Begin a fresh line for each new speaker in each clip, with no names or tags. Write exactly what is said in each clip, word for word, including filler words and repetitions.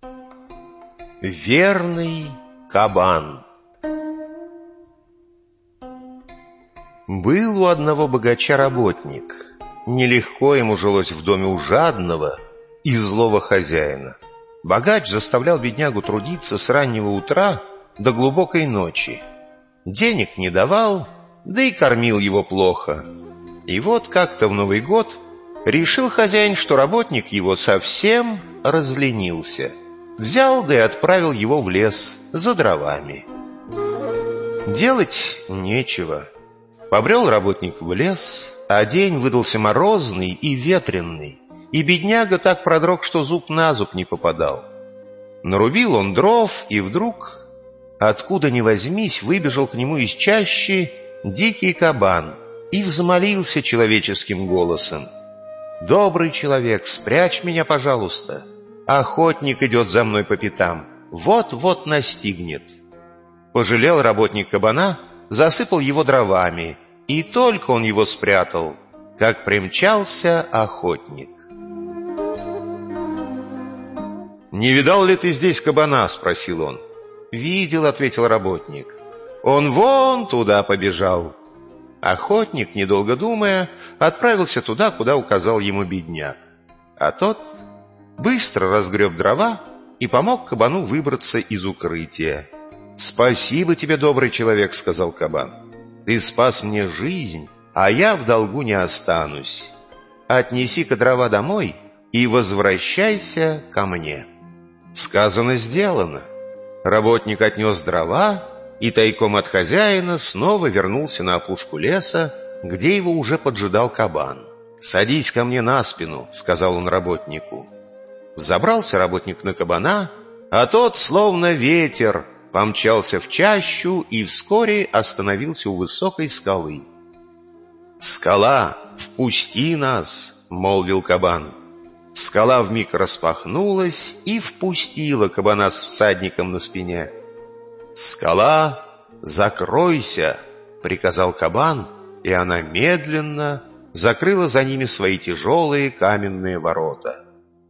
Верный кабан. Был у одного богача работник. Нелегко ему жилось в доме у жадного и злого хозяина. Богач заставлял беднягу трудиться с раннего утра до глубокой ночи. Денег не давал, да и кормил его плохо. И вот как-то в Новый год решил хозяин, что работник его совсем разленился. Взял да и отправил его в лес за дровами. Делать нечего. Побрел работник в лес, а день выдался морозный и ветренный, и бедняга так продрог, что зуб на зуб не попадал. Нарубил он дров, и вдруг, откуда ни возьмись, выбежал к нему из чащи дикий кабан и взмолился человеческим голосом: «Добрый человек, спрячь меня, пожалуйста. Охотник идет за мной по пятам, вот-вот настигнет». Пожалел работник кабана, засыпал его дровами, и только он его спрятал, как примчался охотник. «Не видал ли ты здесь кабана?» — спросил он. «Видел», — ответил работник. «Он вон туда побежал». Охотник, недолго думая, отправился туда, куда указал ему бедняк. А тот быстро разгреб дрова и помог кабану выбраться из укрытия. «Спасибо тебе, добрый человек», — сказал кабан. «Ты спас мне жизнь, а я в долгу не останусь. Отнеси-ка дрова домой и возвращайся ко мне». Сказано, сделано. Работник отнес дрова и тайком от хозяина снова вернулся на опушку леса, где его уже поджидал кабан. «Садись ко мне на спину», — сказал он работнику. Взобрался работник на кабана, а тот, словно ветер, помчался в чащу и вскоре остановился у высокой скалы. «Скала, впусти нас!» — молвил кабан. Скала вмиг распахнулась и впустила кабана с всадником на спине. «Скала, закройся!» — приказал кабан, и она медленно закрыла за ними свои тяжелые каменные ворота.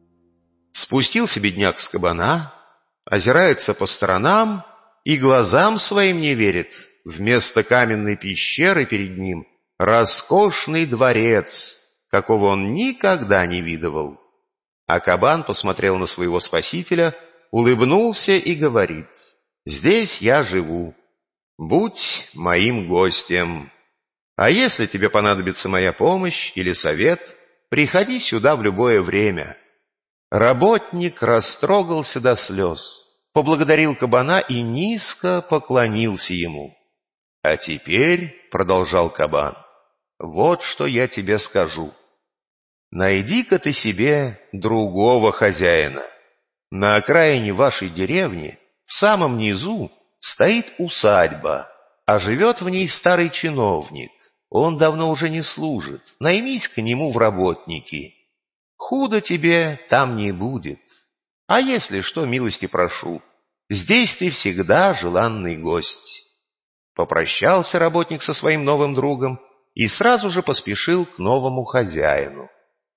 Спустился бедняк с кабана, озирается по сторонам и глазам своим не верит. Вместо каменной пещеры перед ним роскошный дворец, какого он никогда не видывал. А кабан посмотрел на своего спасителя, улыбнулся и говорит: «Здесь я живу, будь моим гостем. А если тебе понадобится моя помощь или совет, приходи сюда в любое время». Работник растрогался до слез, поблагодарил кабана и низко поклонился ему. «А теперь, — продолжал кабан, — вот что я тебе скажу. Найди-ка ты себе другого хозяина. На окраине вашей деревни, в самом низу, стоит усадьба, а живет в ней старый чиновник. Он давно уже не служит. Наймись к нему в работники. Худо тебе там не будет. А если что, милости прошу, здесь ты всегда желанный гость». Попрощался работник со своим новым другом и сразу же поспешил к новому хозяину.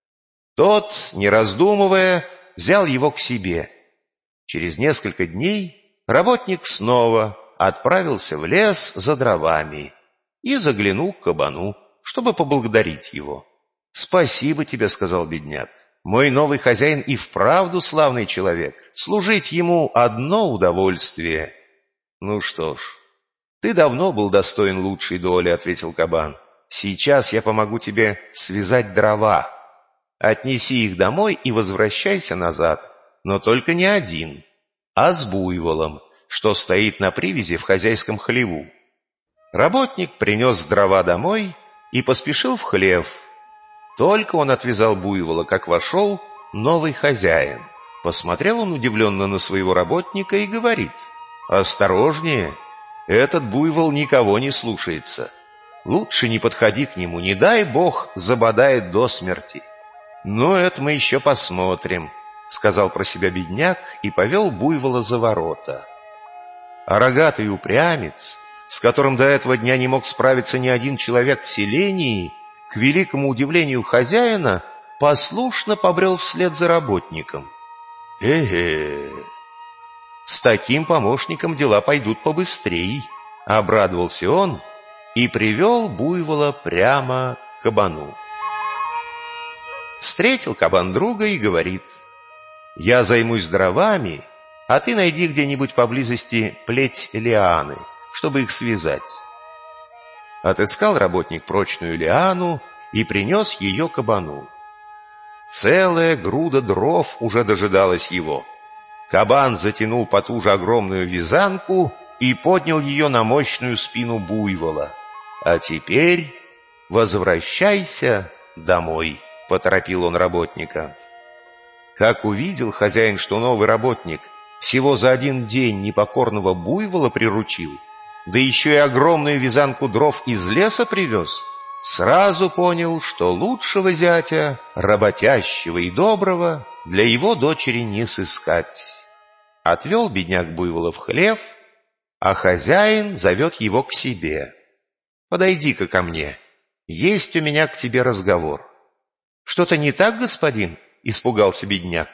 Тот, не раздумывая, взял его к себе. Через несколько дней работник снова отправился в лес за дровами и заглянул к кабану, чтобы поблагодарить его. «Спасибо тебе, — сказал бедняк, — мой новый хозяин и вправду славный человек. Служить ему одно удовольствие». «Ну что ж, ты давно был достоин лучшей доли, — ответил кабан. — Сейчас я помогу тебе связать дрова. Отнеси их домой и возвращайся назад, но только не один, а с буйволом, что стоит на привязи в хозяйском хлеву». Работник принес дрова домой и поспешил в хлев. Только он отвязал буйвола, как вошел новый хозяин. Посмотрел он удивленно на своего работника и говорит: «Осторожнее, этот буйвол никого не слушается. Лучше не подходи к нему, не дай бог забодает до смерти». «Ну, это мы еще посмотрим», — сказал про себя бедняк и повел буйвола за ворота. А рогатый упрямец, с которым до этого дня не мог справиться ни один человек в селении, к великому удивлению хозяина, послушно побрел вслед за работником. Э-э, с таким помощником дела пойдут побыстрей, обрадовался он и привел буйвола прямо к кабану. Встретил кабан друга и говорит: «Я займусь дровами, а ты найди где-нибудь поблизости плеть лианы, чтобы их связать». Отыскал работник прочную лиану и принес ее кабану. Целая груда дров уже дожидалась его. Кабан затянул потуже огромную вязанку и поднял ее на мощную спину буйвола. «А теперь возвращайся домой», — поторопил он работника. Как увидел хозяин, что новый работник всего за один день непокорного буйвола приручил, да еще и огромную вязанку дров из леса привез, сразу понял, что лучшего зятя, работящего и доброго, для его дочери не сыскать. Отвел бедняк буйвола в хлев, а хозяин зовет его к себе. «Подойди-ка ко мне, есть у меня к тебе разговор». «Что-то не так, господин?» — испугался бедняк.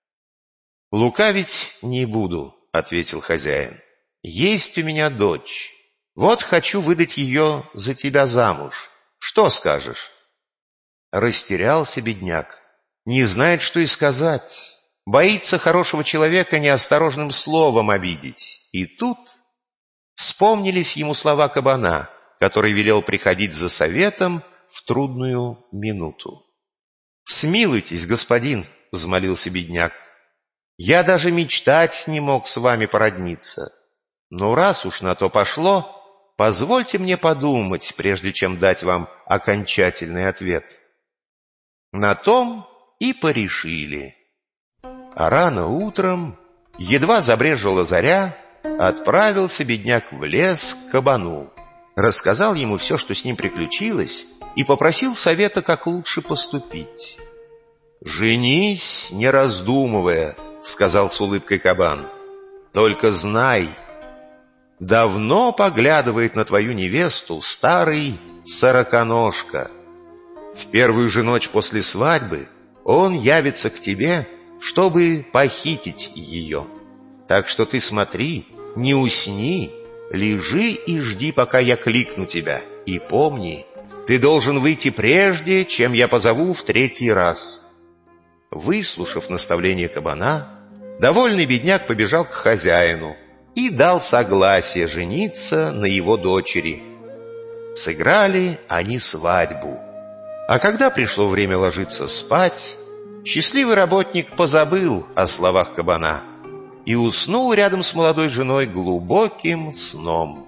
«Лукавить не буду», — ответил хозяин. «Есть у меня дочь. Вот хочу выдать ее за тебя замуж. Что скажешь?» Растерялся бедняк, не знает, что и сказать. Боится хорошего человека неосторожным словом обидеть. И тут вспомнились ему слова кабана, который велел приходить за советом в трудную минуту. «Смилуйтесь, господин», — взмолился бедняк. «Я даже мечтать не мог с вами породниться. Но раз уж на то пошло, позвольте мне подумать, прежде чем дать вам окончательный ответ». На том и порешили. А рано утром, едва забрежила заря, отправился бедняк в лес к кабану, рассказал ему все, что с ним приключилось, и попросил совета, как лучше поступить. «Женись, не раздумывая», — сказал с улыбкой кабан. «Только знай, давно поглядывает на твою невесту старый сороконожка. В первую же ночь после свадьбы он явится к тебе, чтобы похитить ее. Так что ты смотри, не усни, лежи и жди, пока я кликну тебя. И помни, ты должен выйти прежде, чем я позову в третий раз». Выслушав наставление кабана, довольный бедняк побежал к хозяину и дал согласие жениться на его дочери. Сыграли они свадьбу. А когда пришло время ложиться спать, счастливый работник позабыл о словах кабана и уснул рядом с молодой женой глубоким сном.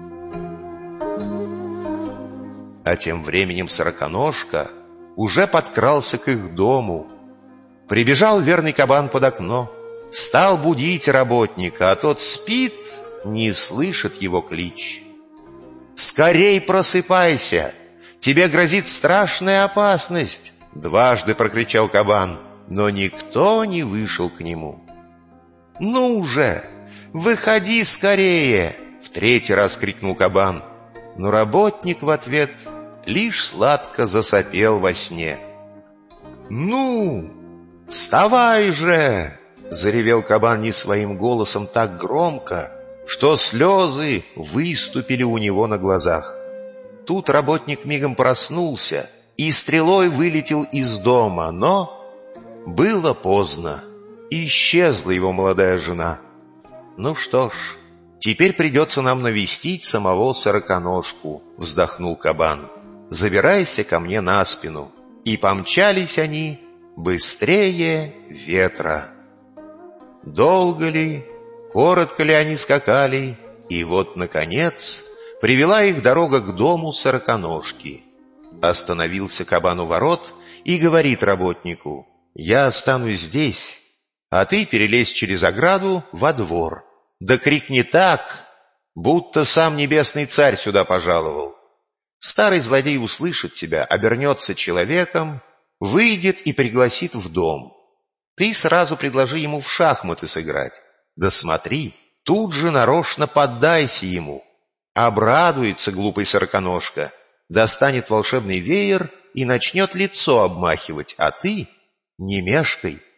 А тем временем сороконожка уже подкрался к их дому. Прибежал верный кабан под окно, стал будить работника, а тот спит, не слышит его клич. «Скорей просыпайся! Тебе грозит страшная опасность!» — дважды прокричал кабан, но никто не вышел к нему. «Ну уже, выходи скорее!» — в третий раз крикнул кабан, но работник в ответ лишь сладко засопел во сне. «Ну, вставай же!» — заревел кабан не своим голосом так громко, что слезы выступили у него на глазах. Тут работник мигом проснулся и стрелой вылетел из дома, но было поздно, исчезла его молодая жена. «Ну что ж, теперь придется нам навестить самого сороконожку», — вздохнул кабан. «Забирайся ко мне на спину». И помчались они быстрее ветра. Долго ли, коротко ли они скакали, и вот, наконец, привела их дорога к дому сороконожки. Остановился кабан у ворот и говорит работнику: «Я останусь здесь, а ты перелезь через ограду во двор. Да крикни так, будто сам небесный царь сюда пожаловал. Старый злодей услышит тебя, обернется человеком, выйдет и пригласит в дом. Ты сразу предложи ему в шахматы сыграть. Да смотри, тут же нарочно поддайся ему. Обрадуется глупый сороконожка, достанет волшебный веер и начнет лицо обмахивать, а ты не мешкай.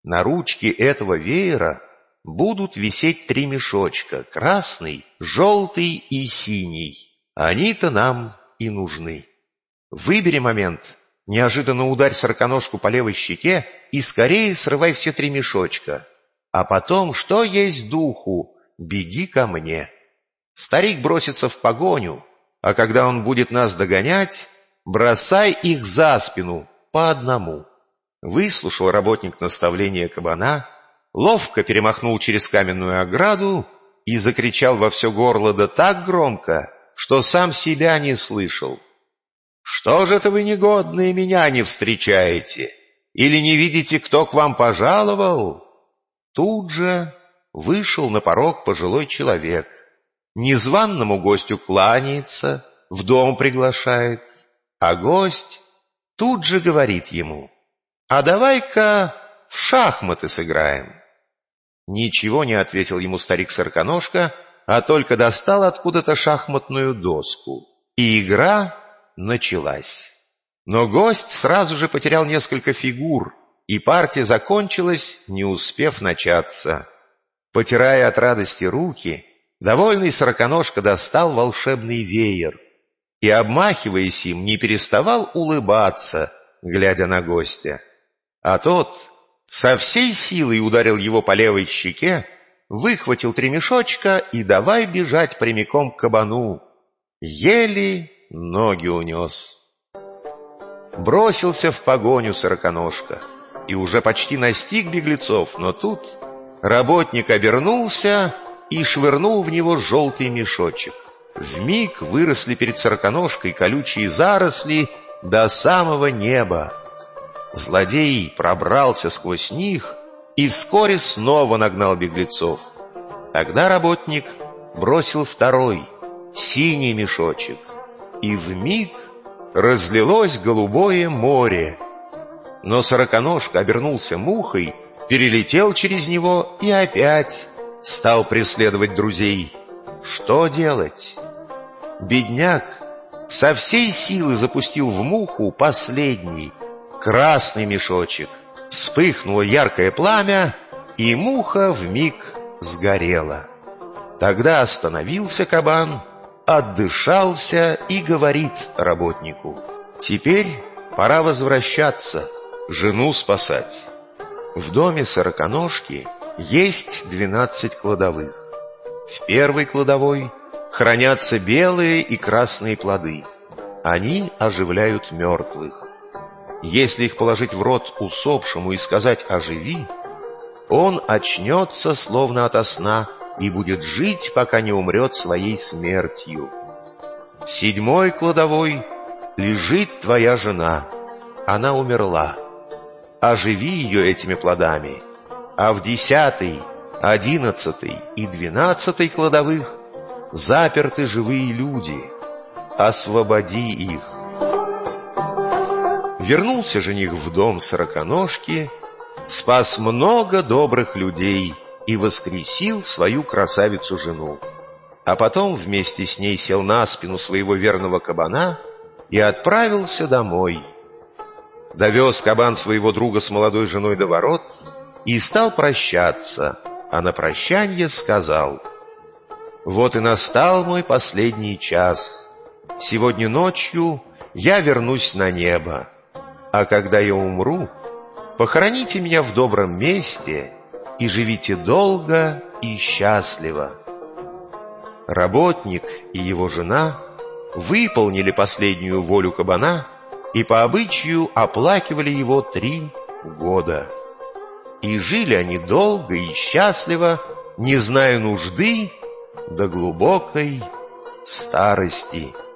На ручке этого веера будут висеть три мешочка — красный, желтый и синий. Они-то нам и нужны. Выбери момент, неожиданно ударь сороконожку по левой щеке и скорее срывай все три мешочка. А потом, что есть духу, беги ко мне. Старик бросится в погоню, а когда он будет нас догонять, бросай их за спину по одному. Выслушал работник наставление кабана, ловко перемахнул через каменную ограду и закричал во все горло да так громко, что сам себя не слышал. «Что же это вы, негодные, меня не встречаете? Или не видите, кто к вам пожаловал?» Тут же вышел на порог пожилой человек. Незваному гостю кланяется, в дом приглашает, а гость тут же говорит ему: «А давай-ка в шахматы сыграем». Ничего не ответил ему старик-сороконожка, а только достал откуда-то шахматную доску. И игра началась. Но гость сразу же потерял несколько фигур, и партия закончилась, не успев начаться. Потирая от радости руки, довольный сороконожка достал волшебный веер и, обмахиваясь им, не переставал улыбаться, глядя на гостя. А тот со всей силой ударил его по левой щеке, выхватил три мешочка и давай бежать прямиком к кабану. Еле ноги унес. Бросился в погоню сороконожка и уже почти настиг беглецов, но тут работник обернулся и швырнул в него желтый мешочек. Вмиг выросли перед сороконожкой колючие заросли до самого неба. Злодей пробрался сквозь них и вскоре снова нагнал беглецов. Тогда работник бросил второй, синий мешочек, и вмиг разлилось голубое море. Но сороконожка обернулся мухой, перелетел через него и опять стал преследовать друзей. Что делать? Бедняк со всей силы запустил в муху последний, красный мешочек. Вспыхнуло яркое пламя, и муха вмиг сгорела. Тогда остановился кабан, отдышался и говорит работнику: «Теперь пора возвращаться, жену спасать». В доме сороконожки есть двенадцать кладовых. В первой кладовой хранятся белые и красные плоды. Они оживляют мертвых. Если их положить в рот усопшему и сказать «оживи», он очнется словно ото сна и будет жить, пока не умрет своей смертью. В седьмой кладовой лежит твоя жена. Она умерла. Оживи ее этими плодами. А в десятой, одиннадцатой и двенадцатой кладовых заперты живые люди. Освободи их. Вернулся жених в дом сороконожки, спас много добрых людей и воскресил свою красавицу-жену. А потом вместе с ней сел на спину своего верного кабана и отправился домой. Довез кабан своего друга с молодой женой до ворот и стал прощаться, а на прощанье сказал: «Вот и настал мой последний час. Сегодня ночью я вернусь на небо, а когда я умру, похороните меня в добром месте и живите долго и счастливо». Работник и его жена выполнили последнюю волю кабана и по обычаю оплакивали его три года. И жили они долго и счастливо, не зная нужды до глубокой старости.